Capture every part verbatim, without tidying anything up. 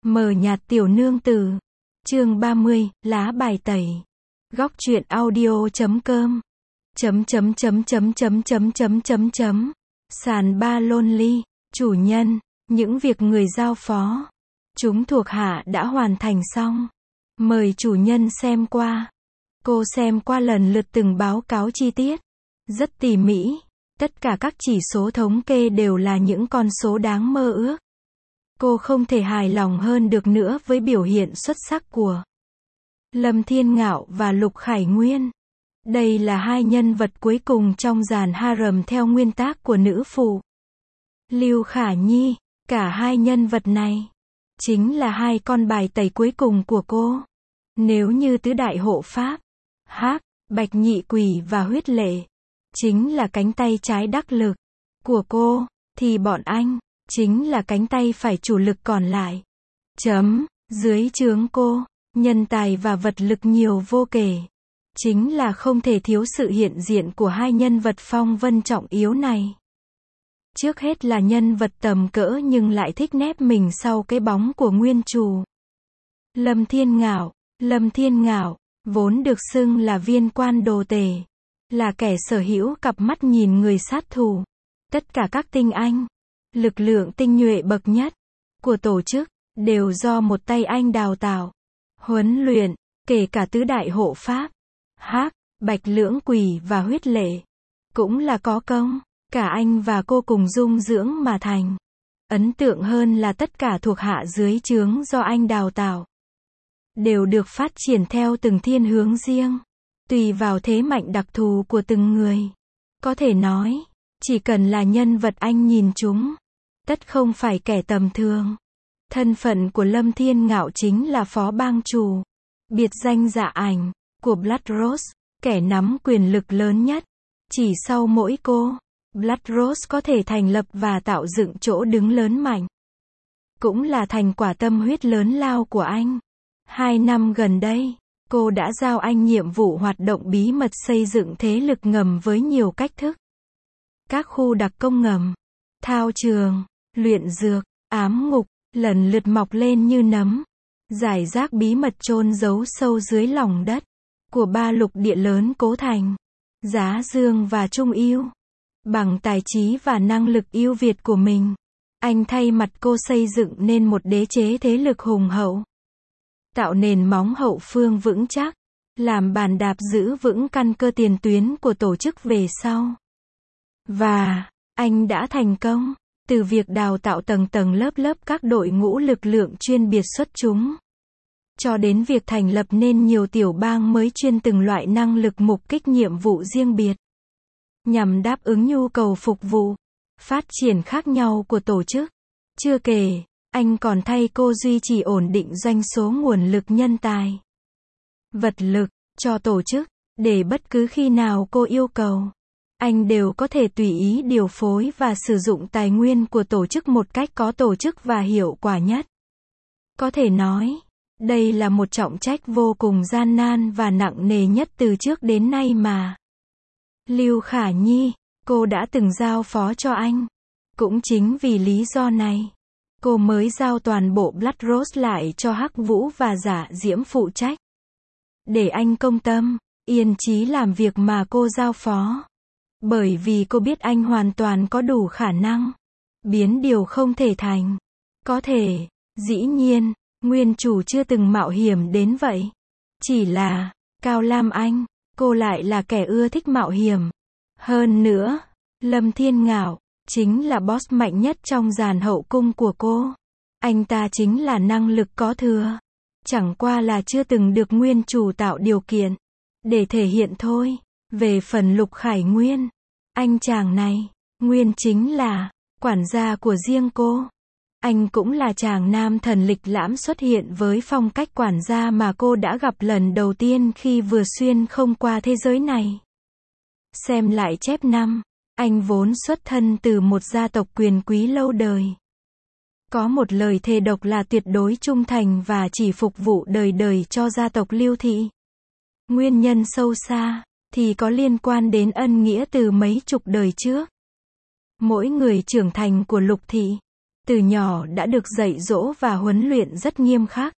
Mờ nhạt tiểu nương tử. Chương ba mươi, lá bài tẩy. Góc truyện audio chấm com. Chấm chấm chấm chấm chấm chấm chấm chấm chấm. Sàn ba lonely. Chủ nhân, những việc người giao phó. Chúng thuộc hạ đã hoàn thành xong. Mời chủ nhân xem qua. Cô xem qua lần lượt từng báo cáo chi tiết. Rất tỉ mỉ. Tất cả các chỉ số thống kê đều là những con số đáng mơ ước. Cô không thể hài lòng hơn được nữa với biểu hiện xuất sắc của Lâm Thiên Ngạo và Lục Khải Nguyên. Đây là hai nhân vật cuối cùng trong dàn harem theo nguyên tắc của nữ phụ Lưu Khả Nhi. Cả hai nhân vật này chính là hai con bài tẩy cuối cùng của cô. Nếu như tứ đại hộ pháp, Hắc, Bạch Nhị Quỷ và Huyết Lệ chính là cánh tay trái đắc lực của cô, thì bọn anh chính là cánh tay phải chủ lực còn lại. Chấm, dưới trướng cô, nhân tài và vật lực nhiều vô kể. Chính là không thể thiếu sự hiện diện của hai nhân vật phong vân trọng yếu này. Trước hết là nhân vật tầm cỡ nhưng lại thích nép mình sau cái bóng của nguyên chủ. Lâm Thiên Ngạo. Lâm Thiên Ngạo, vốn được xưng là viên quan đồ tể, là kẻ sở hữu cặp mắt nhìn người sát thủ. Tất cả các tinh anh, lực lượng tinh nhuệ bậc nhất của tổ chức, đều do một tay anh đào tạo, huấn luyện, kể cả tứ đại hộ pháp, Hắc, Bạch Lưỡng Quỷ và Huyết Lệ. Cũng là có công, cả anh và cô cùng dung dưỡng mà thành. Ấn tượng hơn là tất cả thuộc hạ dưới trướng do anh đào tạo đều được phát triển theo từng thiên hướng riêng, tùy vào thế mạnh đặc thù của từng người. Có thể nói, chỉ cần là nhân vật anh nhìn chúng, tất không phải kẻ tầm thường. Thân phận của Lâm Thiên Ngạo chính là phó bang chủ, biệt danh Dạ Ảnh, của Blood Rose, kẻ nắm quyền lực lớn nhất. Chỉ sau mỗi cô, Blood Rose có thể thành lập và tạo dựng chỗ đứng lớn mạnh. Cũng là thành quả tâm huyết lớn lao của anh. Hai năm gần đây, cô đã giao anh nhiệm vụ hoạt động bí mật xây dựng thế lực ngầm với nhiều cách thức. Các khu đặc công ngầm, thao trường, luyện dược, ám ngục, lần lượt mọc lên như nấm. Giải rác bí mật chôn giấu sâu dưới lòng đất của ba lục địa lớn Cố Thành, Giá Dương và Trung Yêu. Bằng tài trí và năng lực ưu việt của mình, anh thay mặt cô xây dựng nên một đế chế thế lực hùng hậu. Tạo nền móng hậu phương vững chắc, làm bàn đạp giữ vững căn cơ tiền tuyến của tổ chức về sau. Và, anh đã thành công, từ việc đào tạo tầng tầng lớp lớp các đội ngũ lực lượng chuyên biệt xuất chúng, cho đến việc thành lập nên nhiều tiểu bang mới chuyên từng loại năng lực mục kích nhiệm vụ riêng biệt, nhằm đáp ứng nhu cầu phục vụ, phát triển khác nhau của tổ chức. Chưa kể, anh còn thay cô duy trì ổn định doanh số nguồn lực nhân tài, vật lực, cho tổ chức, để bất cứ khi nào cô yêu cầu, anh đều có thể tùy ý điều phối và sử dụng tài nguyên của tổ chức một cách có tổ chức và hiệu quả nhất. Có thể nói, đây là một trọng trách vô cùng gian nan và nặng nề nhất từ trước đến nay mà Lưu Khả Nhi, cô đã từng giao phó cho anh. Cũng chính vì lý do này, cô mới giao toàn bộ Blood Rose lại cho Hắc Vũ và Giả Diễm phụ trách. Để anh công tâm, yên chí làm việc mà cô giao phó. Bởi vì cô biết anh hoàn toàn có đủ khả năng biến điều không thể thành có thể. Dĩ nhiên, nguyên chủ chưa từng mạo hiểm đến vậy. Chỉ là, Cao Lam Anh, cô lại là kẻ ưa thích mạo hiểm. Hơn nữa, Lâm Thiên Ngạo chính là boss mạnh nhất trong dàn hậu cung của cô. Anh ta chính là năng lực có thừa, chẳng qua là chưa từng được nguyên chủ tạo điều kiện để thể hiện thôi. Về phần Lục Khải Nguyên, anh chàng này, nguyên chính là quản gia của riêng cô. Anh cũng là chàng nam thần lịch lãm xuất hiện với phong cách quản gia mà cô đã gặp lần đầu tiên khi vừa xuyên không qua thế giới này. Xem lại chép năm, anh vốn xuất thân từ một gia tộc quyền quý lâu đời. Có một lời thề độc là tuyệt đối trung thành và chỉ phục vụ đời đời cho gia tộc Lưu Thị. Nguyên nhân sâu xa thì có liên quan đến ân nghĩa từ mấy chục đời trước. Mỗi người trưởng thành của Lục Thị từ nhỏ đã được dạy dỗ và huấn luyện rất nghiêm khắc,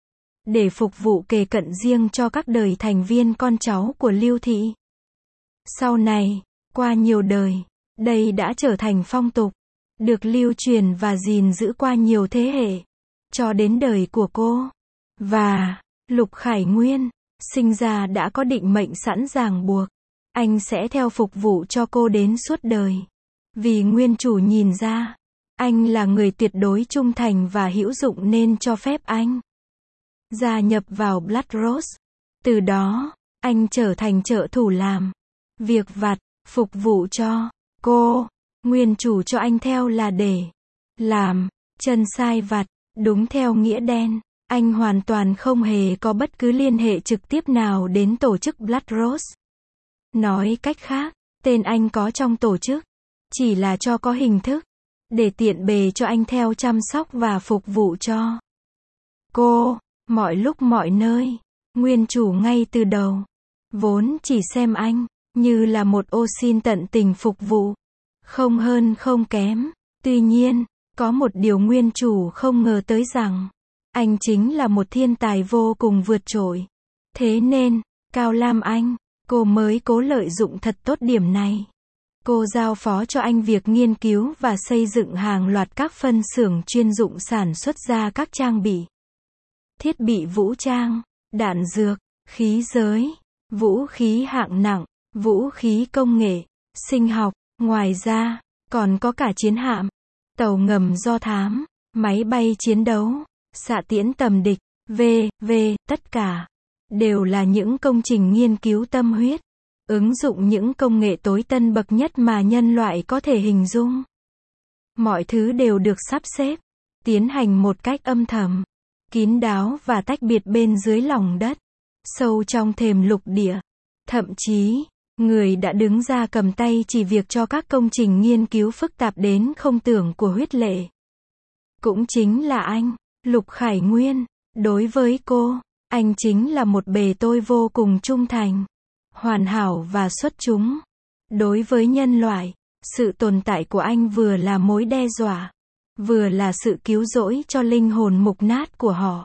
để phục vụ kề cận riêng cho các đời thành viên con cháu của Lưu thị. Sau này, qua nhiều đời, đây đã trở thành phong tục, được lưu truyền và gìn giữ qua nhiều thế hệ, cho đến đời của cô. Và, Lục Khải Nguyên, sinh ra đã có định mệnh sẵn ràng buộc. Anh sẽ theo phục vụ cho cô đến suốt đời. Vì nguyên chủ nhìn ra, anh là người tuyệt đối trung thành và hữu dụng nên cho phép anh gia nhập vào Blood Rose. Từ đó, anh trở thành trợ thủ làm việc vặt, phục vụ cho cô. Nguyên chủ cho anh theo là để làm chân sai vặt, đúng theo nghĩa đen. Anh hoàn toàn không hề có bất cứ liên hệ trực tiếp nào đến tổ chức Blood Rose. Nói cách khác, tên anh có trong tổ chức, chỉ là cho có hình thức, để tiện bề cho anh theo chăm sóc và phục vụ cho cô, mọi lúc mọi nơi. Nguyên chủ ngay từ đầu, vốn chỉ xem anh như là một ô xin tận tình phục vụ, không hơn không kém. Tuy nhiên, có một điều nguyên chủ không ngờ tới rằng, anh chính là một thiên tài vô cùng vượt trội. Thế nên, Cao Lam Anh, cô mới cố lợi dụng thật tốt điểm này. Cô giao phó cho anh việc nghiên cứu và xây dựng hàng loạt các phân xưởng chuyên dụng sản xuất ra các trang bị, thiết bị vũ trang, đạn dược, khí giới, vũ khí hạng nặng, vũ khí công nghệ, sinh học. Ngoài ra, còn có cả chiến hạm, tàu ngầm do thám, máy bay chiến đấu, xạ tiễn tầm địch, vân vân tất cả đều là những công trình nghiên cứu tâm huyết, ứng dụng những công nghệ tối tân bậc nhất mà nhân loại có thể hình dung. Mọi thứ đều được sắp xếp, tiến hành một cách âm thầm, kín đáo và tách biệt bên dưới lòng đất, sâu trong thềm lục địa. Thậm chí, người đã đứng ra cầm tay chỉ việc cho các công trình nghiên cứu phức tạp đến không tưởng của huyết lệ, cũng chính là anh, Lục Khải Nguyên. Đối với cô, anh chính là một bề tôi vô cùng trung thành, hoàn hảo và xuất chúng. Đối với nhân loại, sự tồn tại của anh vừa là mối đe dọa, vừa là sự cứu rỗi cho linh hồn mục nát của họ.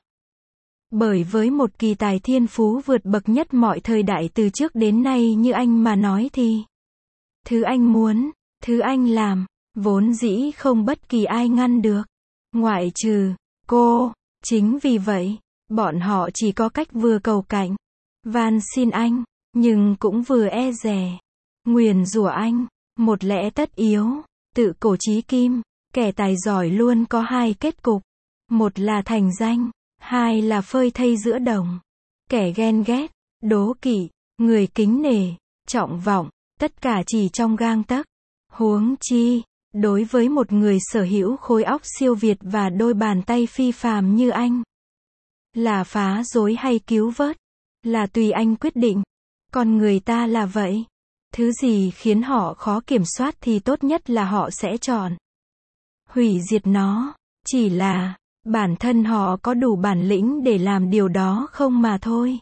Bởi với một kỳ tài thiên phú vượt bậc nhất mọi thời đại từ trước đến nay như anh mà nói thì, thứ anh muốn, thứ anh làm, vốn dĩ không bất kỳ ai ngăn được, ngoại trừ cô. Chính vì vậy, bọn họ chỉ có cách vừa cầu cạnh, van xin anh, nhưng cũng vừa e dè, nguyền rủa anh. Một lẽ tất yếu, tự cổ chí kim, kẻ tài giỏi luôn có hai kết cục. Một là thành danh, hai là phơi thây giữa đồng. Kẻ ghen ghét, đố kỵ, người kính nể, trọng vọng, tất cả chỉ trong gang tấc. Huống chi, đối với một người sở hữu khối óc siêu việt và đôi bàn tay phi phàm như anh, là phá rối hay cứu vớt, là tùy anh quyết định. Con người ta là vậy. Thứ gì khiến họ khó kiểm soát thì tốt nhất là họ sẽ chọn hủy diệt nó. Chỉ là, bản thân họ có đủ bản lĩnh để làm điều đó không mà thôi.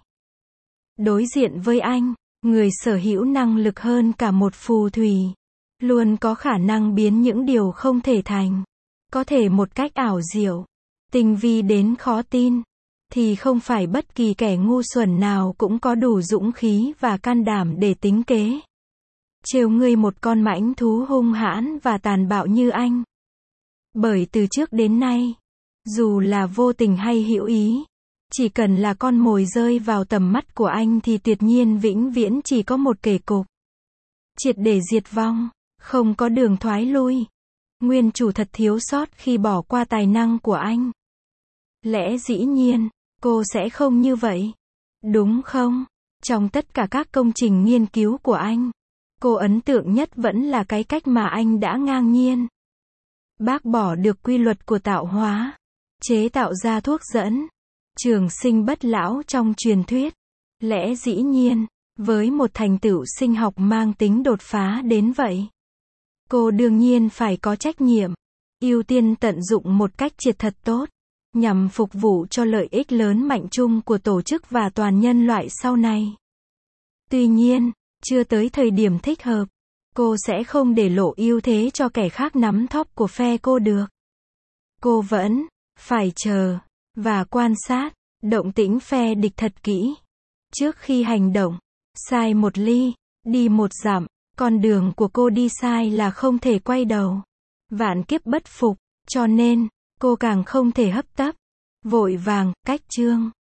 Đối diện với anh, người sở hữu năng lực hơn cả một phù thủy, luôn có khả năng biến những điều không thể thành, có thể một cách ảo diệu, tinh vi đến khó tin, thì không phải bất kỳ kẻ ngu xuẩn nào cũng có đủ dũng khí và can đảm để tính kế trêu ngươi một con mãnh thú hung hãn và tàn bạo như anh. Bởi từ trước đến nay, dù là vô tình hay hữu ý, chỉ cần là con mồi rơi vào tầm mắt của anh thì tuyệt nhiên vĩnh viễn chỉ có một kề cục, triệt để diệt vong, không có đường thoái lui. Nguyên chủ thật thiếu sót khi bỏ qua tài năng của anh. Lẽ dĩ nhiên, cô sẽ không như vậy, đúng không? Trong tất cả các công trình nghiên cứu của anh, cô ấn tượng nhất vẫn là cái cách mà anh đã ngang nhiên bác bỏ được quy luật của tạo hóa, chế tạo ra thuốc dẫn trường sinh bất lão trong truyền thuyết. Lẽ dĩ nhiên, với một thành tựu sinh học mang tính đột phá đến vậy, cô đương nhiên phải có trách nhiệm ưu tiên tận dụng một cách triệt thật tốt, nhằm phục vụ cho lợi ích lớn mạnh chung của tổ chức và toàn nhân loại sau này. Tuy nhiên, chưa tới thời điểm thích hợp, cô sẽ không để lộ ưu thế cho kẻ khác nắm thóp của phe cô được. Cô vẫn phải chờ và quan sát động tĩnh phe địch thật kỹ trước khi hành động. Sai một ly, đi một dặm, con đường của cô đi sai là không thể quay đầu. Vạn kiếp bất phục, cho nên, cô càng không thể hấp tấp, vội vàng, cách chương.